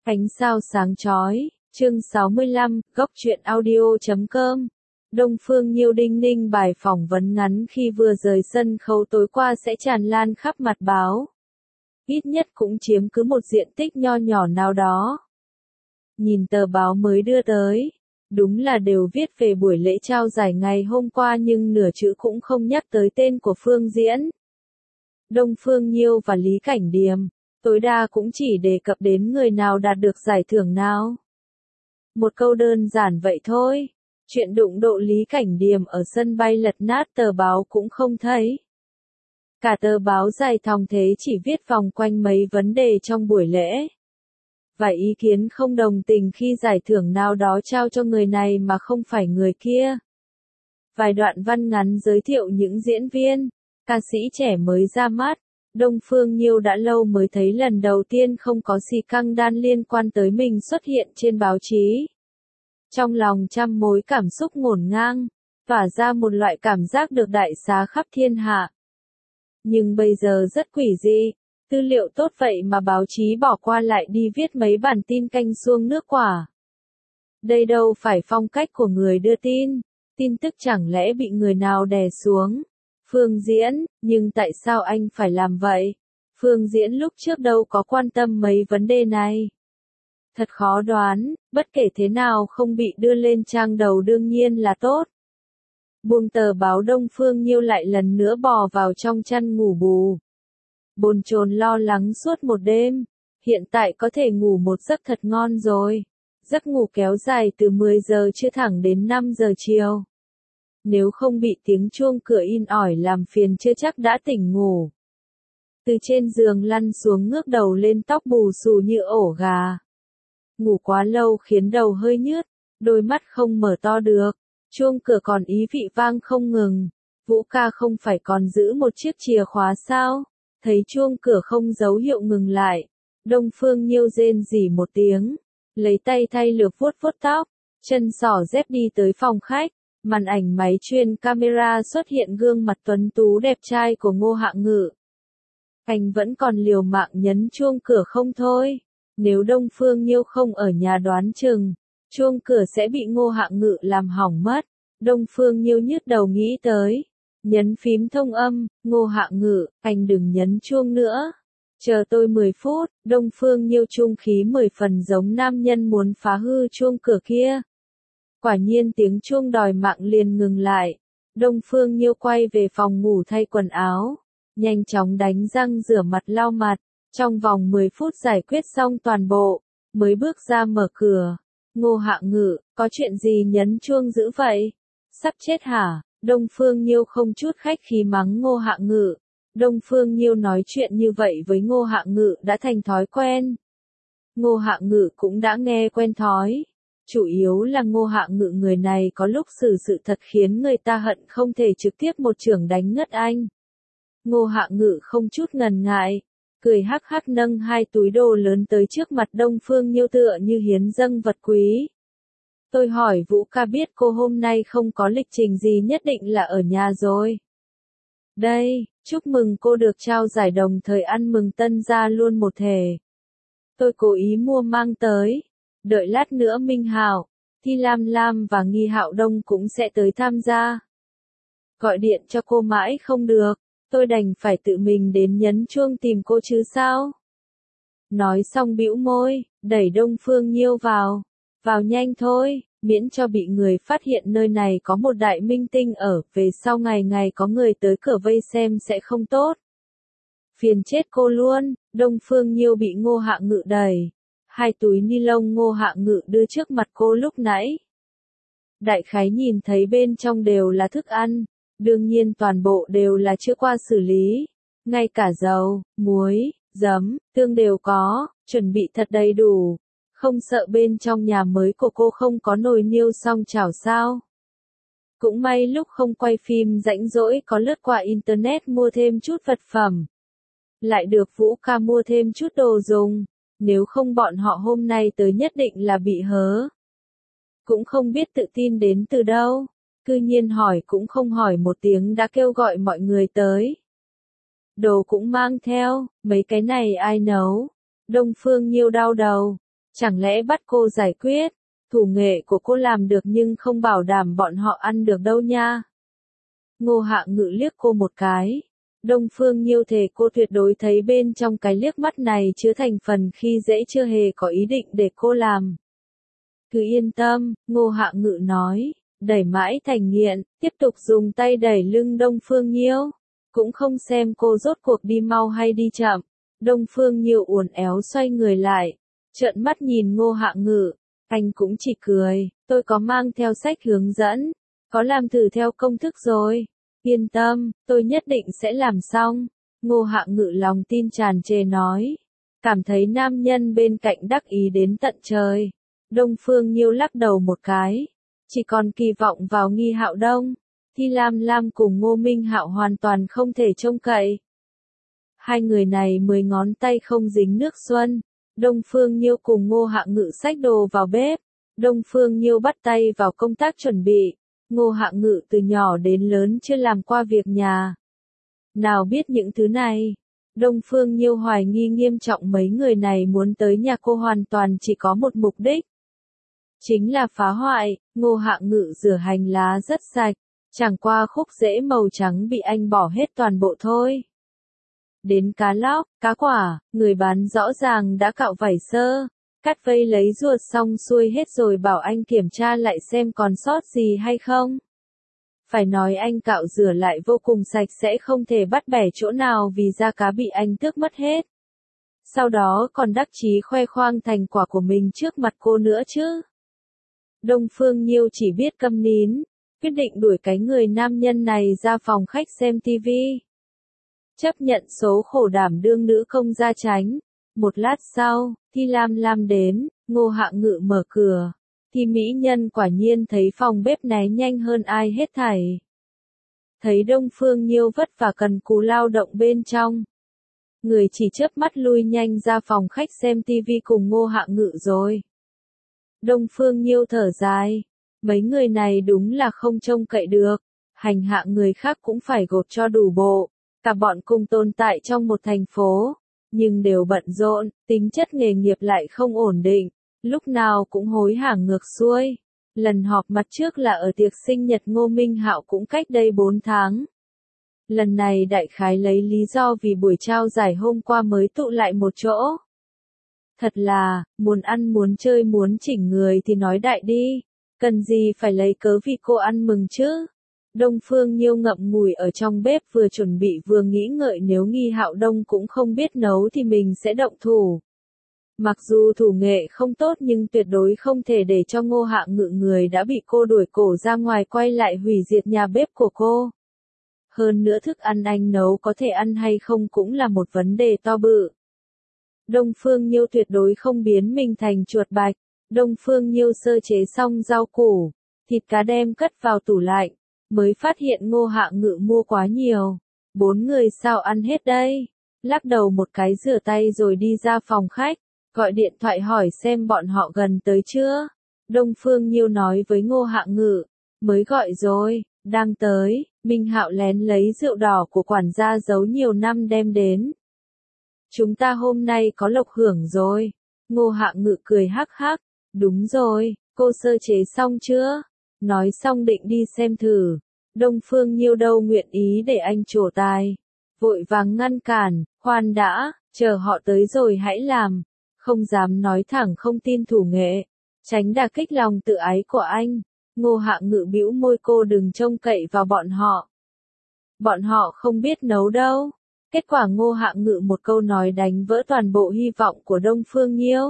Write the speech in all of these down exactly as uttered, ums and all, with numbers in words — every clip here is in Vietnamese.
Ánh sao sáng chói, chương sáu mươi lăm, góc truyện audio chấm com. Đông Phương Nhiêu đinh ninh bài phỏng vấn ngắn khi vừa rời sân khấu tối qua sẽ tràn lan khắp mặt báo. Ít nhất cũng chiếm cứ một diện tích nho nhỏ nào đó. Nhìn tờ báo mới đưa tới, đúng là đều viết về buổi lễ trao giải ngày hôm qua nhưng nửa chữ cũng không nhắc tới tên của Phương Diễn. Đông Phương Nhiêu và Lý Cảnh Điềm, tối đa cũng chỉ đề cập đến người nào đạt được giải thưởng nào. Một câu đơn giản vậy thôi, chuyện đụng độ Lý Cảnh Điềm ở sân bay lật nát tờ báo cũng không thấy. Cả tờ báo dài thòng thế chỉ viết vòng quanh mấy vấn đề trong buổi lễ. Và ý kiến không đồng tình khi giải thưởng nào đó trao cho người này mà không phải người kia. Vài đoạn văn ngắn giới thiệu những diễn viên, ca sĩ trẻ mới ra mắt. Đông Phương Nhiêu đã lâu mới thấy lần đầu tiên không có xì căng đan liên quan tới mình xuất hiện trên báo chí. Trong lòng trăm mối cảm xúc ngổn ngang, tỏa ra một loại cảm giác được đại xá khắp thiên hạ. Nhưng bây giờ rất quỷ dị, tư liệu tốt vậy mà báo chí bỏ qua lại đi viết mấy bản tin canh xuông nước quả. Đây đâu phải phong cách của người đưa tin, tin tức chẳng lẽ bị người nào đè xuống. Phương Diễn, nhưng tại sao anh phải làm vậy? Phương Diễn lúc trước đâu có quan tâm mấy vấn đề này. Thật khó đoán, bất kể thế nào không bị đưa lên trang đầu đương nhiên là tốt. Buông tờ báo Đông Phương Nhiêu lại lần nữa bò vào trong chăn ngủ bù. Bồn chồn lo lắng suốt một đêm, hiện tại có thể ngủ một giấc thật ngon rồi. Giấc ngủ kéo dài từ mười giờ trưa thẳng đến năm giờ chiều. Nếu không bị tiếng chuông cửa in ỏi làm phiền chưa chắc đã tỉnh ngủ. Từ trên giường lăn xuống ngước đầu lên tóc bù xù như ổ gà. Ngủ quá lâu khiến đầu hơi nhức, đôi mắt không mở to được. Chuông cửa còn ý vị vang không ngừng. Vũ ca không phải còn giữ một chiếc chìa khóa sao? Thấy chuông cửa không dấu hiệu ngừng lại. Đông Phương Nhiêu rên rỉ một tiếng. Lấy tay thay lược vuốt vuốt tóc. Chân xỏ dép đi tới phòng khách. Màn ảnh máy chuyên camera xuất hiện gương mặt tuấn tú đẹp trai của Ngô Hạng Ngự. Anh vẫn còn liều mạng nhấn chuông cửa không thôi. Nếu Đông Phương Nhiêu không ở nhà đoán chừng, chuông cửa sẽ bị Ngô Hạng Ngự làm hỏng mất. Đông Phương Nhiêu nhức đầu nghĩ tới. Nhấn phím thông âm, Ngô Hạng Ngự, anh đừng nhấn chuông nữa. Chờ tôi mười phút, Đông Phương Nhiêu trung khí mười phần giống nam nhân muốn phá hư chuông cửa kia. Quả nhiên tiếng chuông đòi mạng liền ngừng lại. Đông Phương Nhiêu quay về phòng ngủ thay quần áo. Nhanh chóng đánh răng rửa mặt lau mặt. Trong vòng mười phút giải quyết xong toàn bộ. Mới bước ra mở cửa. Ngô Hạng Ngự, có chuyện gì nhấn chuông dữ vậy? Sắp chết hả? Đông Phương Nhiêu không chút khách khí mắng Ngô Hạng Ngự. Đông Phương Nhiêu nói chuyện như vậy với Ngô Hạng Ngự đã thành thói quen. Ngô Hạng Ngự cũng đã nghe quen thói. Chủ yếu là Ngô Hạng Ngự người này có lúc xử sự thật khiến người ta hận không thể trực tiếp một chưởng đánh ngất anh. Ngô Hạng Ngự không chút ngần ngại, cười hắc hắc nâng hai túi đồ lớn tới trước mặt Đông Phương Nhiêu tựa như hiến dâng vật quý. Tôi hỏi Vũ ca biết cô hôm nay không có lịch trình gì nhất định là ở nhà rồi. Đây, chúc mừng cô được trao giải đồng thời ăn mừng tân gia luôn một thể. Tôi cố ý mua mang tới. Đợi lát nữa Minh Hạo, Thi Lam Lam và Nghi Hạo Đông cũng sẽ tới tham gia. Gọi điện cho cô mãi không được, tôi đành phải tự mình đến nhấn chuông tìm cô chứ sao. Nói xong bĩu môi, đẩy Đông Phương Nhiêu vào. Vào nhanh thôi, miễn cho bị người phát hiện nơi này có một đại minh tinh ở, về sau ngày ngày có người tới cửa vây xem sẽ không tốt. Phiền chết cô luôn, Đông Phương Nhiêu bị Ngô Hạng Ngự đẩy. Hai túi ni lông Ngô Hạng Ngự đưa trước mặt cô lúc nãy. Đại khái nhìn thấy bên trong đều là thức ăn, đương nhiên toàn bộ đều là chưa qua xử lý. Ngay cả dầu, muối, giấm, tương đều có, chuẩn bị thật đầy đủ. Không sợ bên trong nhà mới của cô không có nồi niêu song chảo sao. Cũng may lúc không quay phim rãnh rỗi có lướt qua internet mua thêm chút vật phẩm. Lại được Vũ ca mua thêm chút đồ dùng. Nếu không bọn họ hôm nay tới nhất định là bị hớ. Cũng không biết tự tin đến từ đâu. Cư nhiên hỏi cũng không hỏi một tiếng đã kêu gọi mọi người tới. Đồ cũng mang theo, mấy cái này ai nấu? Đông Phương Nhiêu đau đầu. Chẳng lẽ bắt cô giải quyết? Thủ nghệ của cô làm được nhưng không bảo đảm bọn họ ăn được đâu nha. Ngô Hạ Ngự liếc cô một cái. Đông Phương Nhiêu thề cô tuyệt đối thấy bên trong cái liếc mắt này chứa thành phần khi dễ chưa hề có ý định để cô làm. Cứ yên tâm, Ngô Hạ Ngự nói, đẩy mãi thành nghiện, tiếp tục dùng tay đẩy lưng Đông Phương Nhiêu. Cũng không xem cô rốt cuộc đi mau hay đi chậm. Đông Phương Nhiêu uốn éo xoay người lại, trợn mắt nhìn Ngô Hạ Ngự. Anh cũng chỉ cười, tôi có mang theo sách hướng dẫn, có làm thử theo công thức rồi. Yên tâm, tôi nhất định sẽ làm xong. Ngô Hạ Ngự lòng tin tràn trề nói. Cảm thấy nam nhân bên cạnh đắc ý đến tận trời. Đông Phương Nhiêu lắc đầu một cái. Chỉ còn kỳ vọng vào Nghi Hạo Đông. Thi Lam Lam cùng Ngô Minh Hạo hoàn toàn không thể trông cậy. Hai người này mười ngón tay không dính nước xuân. Đông Phương Nhiêu cùng Ngô Hạ Ngự xách đồ vào bếp. Đông Phương Nhiêu bắt tay vào công tác chuẩn bị. Ngô Hạ Ngự từ nhỏ đến lớn chưa làm qua việc nhà. Nào biết những thứ này. Đông Phương Nhiêu hoài nghi nghiêm trọng mấy người này muốn tới nhà cô hoàn toàn chỉ có một mục đích. Chính là phá hoại. Ngô Hạ Ngự rửa hành lá rất sạch. Chẳng qua khúc rễ màu trắng bị anh bỏ hết toàn bộ thôi. Đến cá lóc, cá quả, người bán rõ ràng đã cạo vảy sơ. Cắt vây lấy ruột xong xuôi hết rồi bảo anh kiểm tra lại xem còn sót gì hay không. Phải nói anh cạo rửa lại vô cùng sạch sẽ không thể bắt bẻ chỗ nào vì da cá bị anh tước mất hết. Sau đó còn đắc chí khoe khoang thành quả của mình trước mặt cô nữa chứ. Đông Phương Nhiêu chỉ biết câm nín, quyết định đuổi cái người nam nhân này ra phòng khách xem tivi. Chấp nhận số khổ đảm đương nữ công gia tránh. Một lát sau, Thi Lam Lam đến, Ngô Hạ Ngự mở cửa. Thi mỹ nhân quả nhiên thấy phòng bếp né nhanh hơn ai hết thảy. Thấy Đông Phương Nhiêu vất vả cần cù lao động bên trong. Người chỉ chớp mắt lui nhanh ra phòng khách xem tivi cùng Ngô Hạ Ngự rồi. Đông Phương Nhiêu thở dài. Mấy người này đúng là không trông cậy được. Hành hạ người khác cũng phải gột cho đủ bộ. Cả bọn cùng tồn tại trong một thành phố. Nhưng đều bận rộn, tính chất nghề nghiệp lại không ổn định. Lúc nào cũng hối hả ngược xuôi. Lần họp mặt trước là ở tiệc sinh nhật Ngô Minh Hạo cũng cách đây bốn tháng. Lần này đại khái lấy lý do vì buổi trao giải hôm qua mới tụ lại một chỗ. Thật là, muốn ăn muốn chơi muốn chỉnh người thì nói đại đi. Cần gì phải lấy cớ vì cô ăn mừng chứ? Đông Phương Nhiêu ngậm ngùi ở trong bếp vừa chuẩn bị vừa nghĩ ngợi nếu Nghi Hạo Đông cũng không biết nấu thì mình sẽ động thủ. Mặc dù thủ nghệ không tốt nhưng tuyệt đối không thể để cho Ngô Hạ Ngự người đã bị cô đuổi cổ ra ngoài quay lại hủy diệt nhà bếp của cô. Hơn nữa thức ăn anh nấu có thể ăn hay không cũng là một vấn đề to bự. Đông Phương Nhiêu tuyệt đối không biến mình thành chuột bạch. Đông Phương Nhiêu sơ chế xong rau củ, thịt cá đem cất vào tủ lạnh, mới phát hiện Ngô Hạ Ngự mua quá nhiều. Bốn người sao ăn hết đây? Lắc đầu một cái rửa tay rồi đi ra phòng khách, gọi điện thoại hỏi xem bọn họ gần tới chưa. Đông Phương Nhiêu nói với Ngô Hạ Ngự, mới gọi rồi, đang tới. Minh Hạo lén lấy rượu đỏ của quản gia giấu nhiều năm đem đến. Chúng ta hôm nay có lộc hưởng rồi. Ngô Hạ Ngự cười hắc hắc, đúng rồi, cô sơ chế xong chưa? Nói xong định đi xem thử. Đông Phương Nhiêu đâu nguyện ý để anh trổ tài. Vội vàng ngăn cản, khoan đã, chờ họ tới rồi hãy làm. Không dám nói thẳng không tin thủ nghệ. Tránh đả kích lòng tự ái của anh. Ngô Hạ Ngự bĩu môi cô đừng trông cậy vào bọn họ. Bọn họ không biết nấu đâu. Kết quả Ngô Hạ Ngự một câu nói đánh vỡ toàn bộ hy vọng của Đông Phương Nhiêu.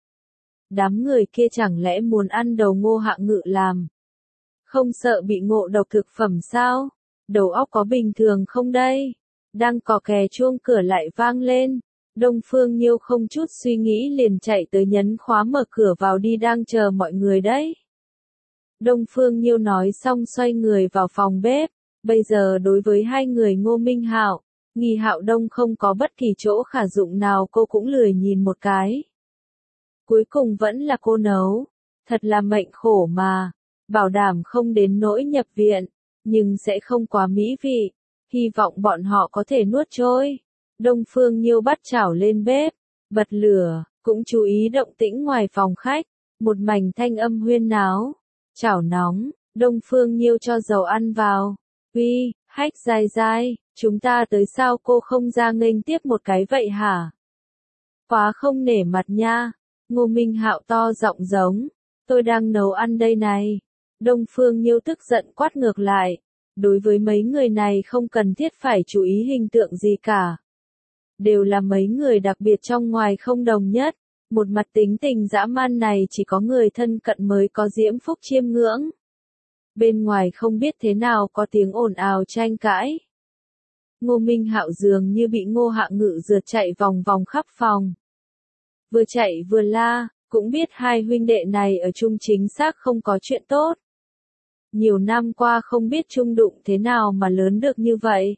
Đám người kia chẳng lẽ muốn ăn đầu Ngô Hạ Ngự làm? Không sợ bị ngộ độc thực phẩm sao? Đầu óc có bình thường không đây? Đang cò kè chuông cửa lại vang lên. Đông Phương Nhiêu không chút suy nghĩ liền chạy tới nhấn khóa mở cửa vào đi đang chờ mọi người đấy. Đông Phương Nhiêu nói xong xoay người vào phòng bếp. Bây giờ đối với hai người Ngô Minh Hạo, Nghi Hạo Đông không có bất kỳ chỗ khả dụng nào cô cũng lười nhìn một cái. Cuối cùng vẫn là cô nấu. Thật là mệnh khổ mà. Bảo đảm không đến nỗi nhập viện. Nhưng sẽ không quá mỹ vị. Hy vọng bọn họ có thể nuốt trôi. Đông Phương Nhiêu bắt chảo lên bếp. Bật lửa. cũng chú ý động tĩnh ngoài phòng khách, một mảnh thanh âm huyên náo. Chảo nóng, Đông Phương Nhiêu cho dầu ăn vào. Uy, Hách Giai Giai, chúng ta tới sao cô không ra nghênh tiếp một cái vậy hả? Quá không nể mặt nha. Ngô Minh Hạo to giọng giống. Tôi đang nấu ăn đây này. Đông Phương Nhiêu tức giận quát ngược lại. Đối với mấy người này không cần thiết phải chú ý hình tượng gì cả. Đều là mấy người đặc biệt trong ngoài không đồng nhất. Một mặt tính tình dã man này chỉ có người thân cận mới có diễm phúc chiêm ngưỡng. Bên ngoài không biết thế nào có tiếng ồn ào tranh cãi. Ngô Minh Hạo dường như bị Ngô Hạ Ngự rượt chạy vòng vòng khắp phòng. Vừa chạy vừa la, cũng biết hai huynh đệ này ở chung chính xác không có chuyện tốt. Nhiều năm qua không biết chung đụng thế nào mà lớn được như vậy.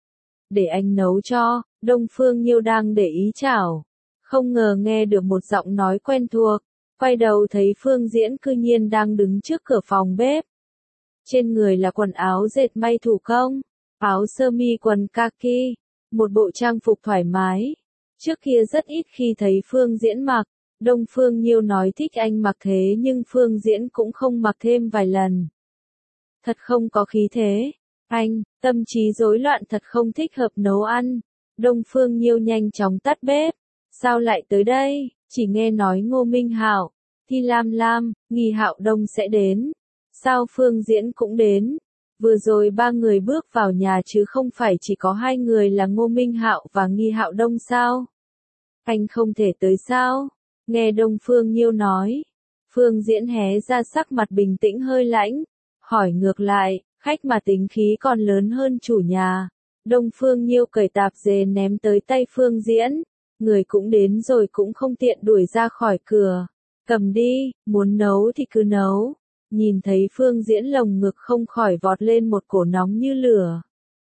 Để anh nấu cho, Đông Phương Nhiêu đang để ý chảo. Không ngờ nghe được một giọng nói quen thuộc, quay đầu thấy Phương Diễn cư nhiên đang đứng trước cửa phòng bếp. Trên người là quần áo dệt may thủ công, áo sơ mi quần kaki, một bộ trang phục thoải mái. Trước kia rất ít khi thấy Phương Diễn mặc, Đông Phương Nhiêu nói thích anh mặc thế nhưng Phương Diễn cũng không mặc thêm vài lần. Thật không có khí thế. Anh, tâm trí rối loạn thật không thích hợp nấu ăn. Đông Phương Nhiêu nhanh chóng tắt bếp. Sao lại tới đây? Chỉ nghe nói Ngô Minh Hạo, Thi Lam Lam, Nghi Hạo Đông sẽ đến. Sao Phương Diễn cũng đến? Vừa rồi ba người bước vào nhà chứ không phải chỉ có hai người là Ngô Minh Hạo và Nghi Hạo Đông sao? Anh không thể tới sao? Nghe Đông Phương Nhiêu nói. Phương Diễn hé ra sắc mặt bình tĩnh hơi lãnh. Hỏi ngược lại, khách mà tính khí còn lớn hơn chủ nhà. Đông Phương Nhiêu cởi tạp dề ném tới tay Phương Diễn. Người cũng đến rồi cũng không tiện đuổi ra khỏi cửa. Cầm đi, muốn nấu thì cứ nấu. Nhìn thấy Phương Diễn lồng ngực không khỏi vọt lên một cổ nóng như lửa.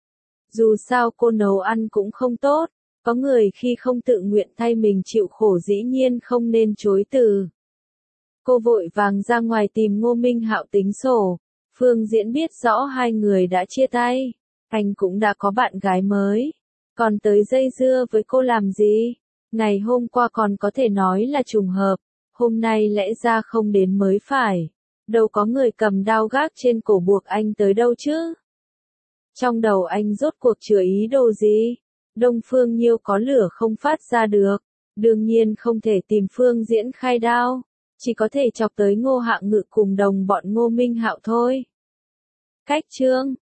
Dù sao cô nấu ăn cũng không tốt. Có người khi không tự nguyện thay mình chịu khổ dĩ nhiên không nên chối từ. Cô vội vàng ra ngoài tìm Ngô Minh Hạo tính sổ. Phương Diễn biết rõ hai người đã chia tay. Anh cũng đã có bạn gái mới. Còn tới dây dưa với cô làm gì? Ngày hôm qua còn có thể nói là trùng hợp. Hôm nay lẽ ra không đến mới phải. Đâu có người cầm đao gác trên cổ buộc anh tới đâu chứ? Trong đầu anh rốt cuộc chứa ý đồ gì? Đông Phương Nhiêu có lửa không phát ra được. Đương nhiên không thể tìm Phương Diễn khai đao. Chỉ có thể chọc tới Ngô Hạ Ngự cùng đồng bọn Ngô Minh Hạo thôi. Cách chương